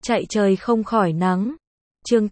Chạy trời không khỏi nắng. Chương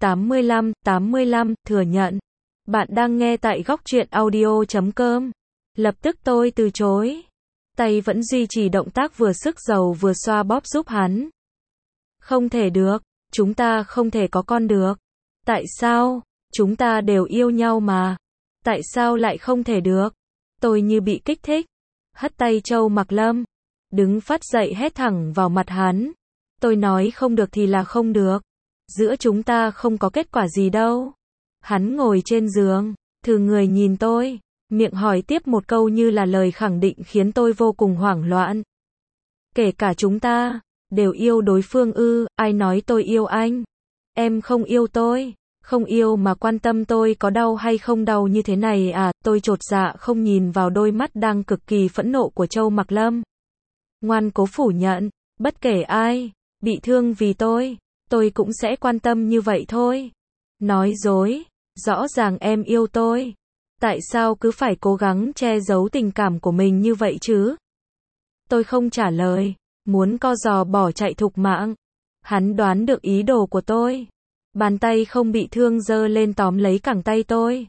85, thừa nhận. Bạn đang nghe tại góc truyện audio.com. Lập tức tôi từ chối. Tay vẫn duy trì động tác vừa sức dầu vừa xoa bóp giúp hắn. Không thể được, chúng ta không thể có con được. Tại sao? Chúng ta đều yêu nhau mà. Tại sao lại không thể được? Tôi như bị kích thích. Hất tay Châu Mặc Lâm. Đứng phát dậy hét thẳng vào mặt hắn. Tôi nói không được thì là không được. Giữa chúng ta không có kết quả gì đâu. Hắn ngồi trên giường, thử người nhìn tôi, miệng hỏi tiếp một câu như là lời khẳng định khiến tôi vô cùng hoảng loạn. Kể cả chúng ta, đều yêu đối phương ư, ai nói tôi yêu anh? Em không yêu tôi, không yêu mà quan tâm tôi có đau hay không đau như thế này à, tôi chột dạ không nhìn vào đôi mắt đang cực kỳ phẫn nộ của Châu Mặc Lâm. Ngoan cố phủ nhận, bất kể ai, bị thương vì tôi cũng sẽ quan tâm như vậy thôi. Nói dối, rõ ràng em yêu tôi. Tại sao cứ phải cố gắng che giấu tình cảm của mình như vậy chứ? Tôi không trả lời, muốn co giò bỏ chạy thục mạng. Hắn đoán được ý đồ của tôi. Bàn tay không bị thương giơ lên tóm lấy cẳng tay tôi.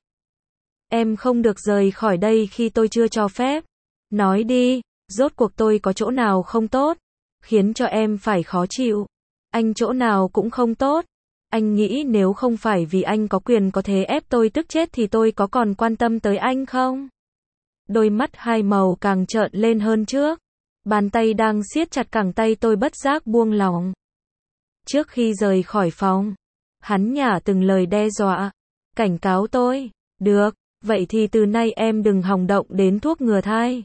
Em không được rời khỏi đây khi tôi chưa cho phép. Nói đi, rốt cuộc tôi có chỗ nào không tốt, khiến cho em phải khó chịu. Anh chỗ nào cũng không tốt. Anh nghĩ nếu không phải vì anh có quyền có thế ép tôi tức chết thì tôi có còn quan tâm tới anh không? Đôi mắt hai màu càng trợn lên hơn trước. Bàn tay đang siết chặt cẳng tay tôi bất giác buông lỏng. Trước khi rời khỏi phòng, hắn nhả từng lời đe dọa, cảnh cáo tôi. Được, vậy thì từ nay em đừng hòng động đến thuốc ngừa thai.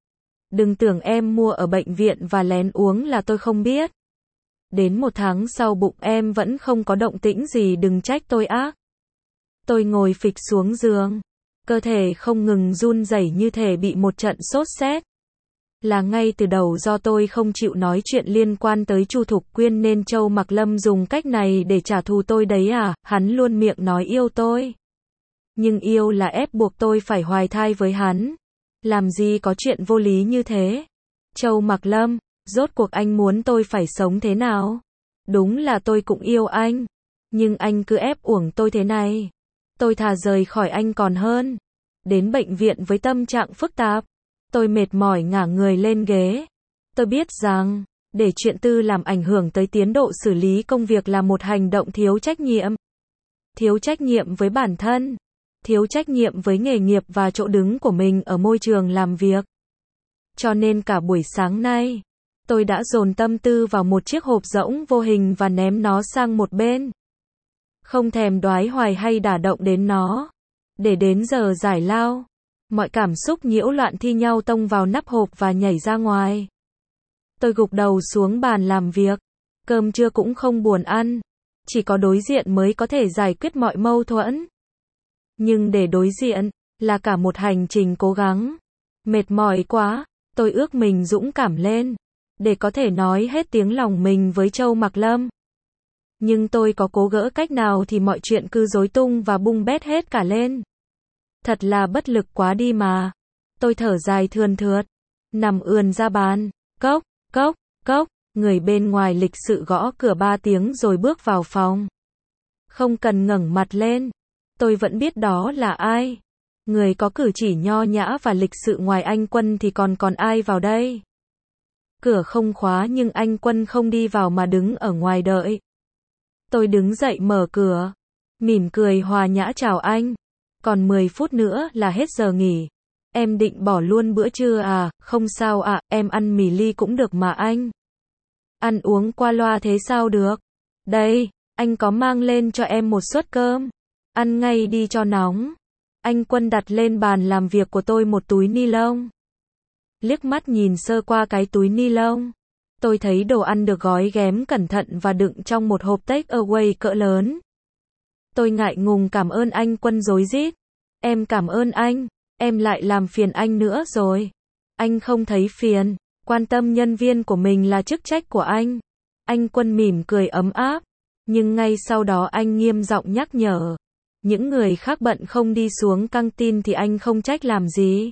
Đừng tưởng em mua ở bệnh viện và lén uống là tôi không biết. Đến 1 tháng sau bụng em vẫn không có động tĩnh gì đừng trách tôi ác. Tôi ngồi phịch xuống giường. Cơ thể không ngừng run rẩy như thể bị một trận sốt rét. Là ngay từ đầu do tôi không chịu nói chuyện liên quan tới Chu Thục Quyên nên Châu Mặc Lâm dùng cách này để trả thù tôi đấy à, hắn luôn miệng nói yêu tôi. Nhưng yêu là ép buộc tôi phải hoài thai với hắn. Làm gì có chuyện vô lý như thế. Châu Mặc Lâm, rốt cuộc anh muốn tôi phải sống thế nào? Đúng là tôi cũng yêu anh. Nhưng anh cứ ép uổng tôi thế này. Tôi thà rời khỏi anh còn hơn. Đến bệnh viện với tâm trạng phức tạp. Tôi mệt mỏi ngả người lên ghế. Tôi biết rằng, để chuyện tư làm ảnh hưởng tới tiến độ xử lý công việc là một hành động thiếu trách nhiệm. Thiếu trách nhiệm với bản thân. Thiếu trách nhiệm với nghề nghiệp và chỗ đứng của mình ở môi trường làm việc. Cho nên cả buổi sáng nay, tôi đã dồn tâm tư vào một chiếc hộp rỗng vô hình và ném nó sang một bên. Không thèm đoái hoài hay đả động đến nó. Để đến giờ giải lao, mọi cảm xúc nhiễu loạn thi nhau tông vào nắp hộp và nhảy ra ngoài. Tôi gục đầu xuống bàn làm việc. Cơm trưa cũng không buồn ăn. Chỉ có đối diện mới có thể giải quyết mọi mâu thuẫn. Nhưng để đối diện, là cả một hành trình cố gắng. Mệt mỏi quá, tôi ước mình dũng cảm lên. Để có thể nói hết tiếng lòng mình với Châu Mặc Lâm. Nhưng tôi có cố gỡ cách nào thì mọi chuyện cứ rối tung và bung bét hết cả lên. Thật là bất lực quá đi mà. Tôi thở dài thườn thượt. Nằm ườn ra bàn. Cốc, cốc, cốc. Người bên ngoài lịch sự gõ cửa 3 tiếng rồi bước vào phòng. Không cần ngẩng mặt lên. Tôi vẫn biết đó là ai. Người có cử chỉ nho nhã và lịch sự ngoài anh Quân thì còn ai vào đây. Cửa không khóa nhưng anh Quân không đi vào mà đứng ở ngoài đợi. Tôi đứng dậy mở cửa. Mỉm cười hòa nhã chào anh. Còn 10 phút nữa là hết giờ nghỉ. Em định bỏ luôn bữa trưa à? Không sao ạ, em ăn mì ly cũng được mà anh. Ăn uống qua loa thế sao được? Đây, anh có mang lên cho em một suất cơm. Ăn ngay đi cho nóng. Anh Quân đặt lên bàn làm việc của tôi một túi ni lông. Liếc mắt nhìn sơ qua cái túi ni lông. Tôi thấy đồ ăn được gói ghém cẩn thận và đựng trong một hộp take away cỡ lớn. Tôi ngại ngùng cảm ơn anh Quân rối rít. Em cảm ơn anh, em lại làm phiền anh nữa rồi. Anh không thấy phiền, quan tâm nhân viên của mình là chức trách của anh. Anh Quân mỉm cười ấm áp, nhưng ngay sau đó anh nghiêm giọng nhắc nhở. Những người khác bận không đi xuống căng tin thì anh không trách làm gì.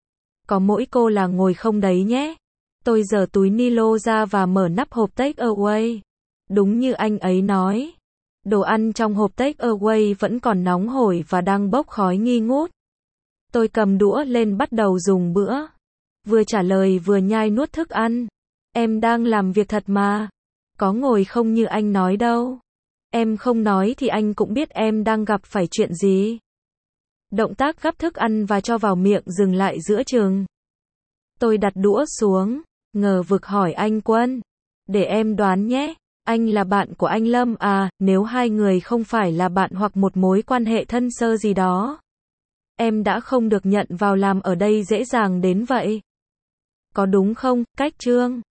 Có mỗi cô là ngồi không đấy nhé. Tôi giở túi ni lông ra và mở nắp hộp take away. Đúng như anh ấy nói. Đồ ăn trong hộp take away vẫn còn nóng hổi và đang bốc khói nghi ngút. Tôi cầm đũa lên bắt đầu dùng bữa. Vừa trả lời vừa nhai nuốt thức ăn. Em đang làm việc thật mà. Có ngồi không như anh nói đâu. Em không nói thì anh cũng biết em đang gặp phải chuyện gì. Động tác gắp thức ăn và cho vào miệng dừng lại giữa chừng. Tôi đặt đũa xuống, ngờ vực hỏi anh Quân. Để em đoán nhé, anh là bạn của anh Lâm à, nếu hai người không phải là bạn hoặc một mối quan hệ thân sơ gì đó. Em đã không được nhận vào làm ở đây dễ dàng đến vậy. Có đúng không, Cách Trương?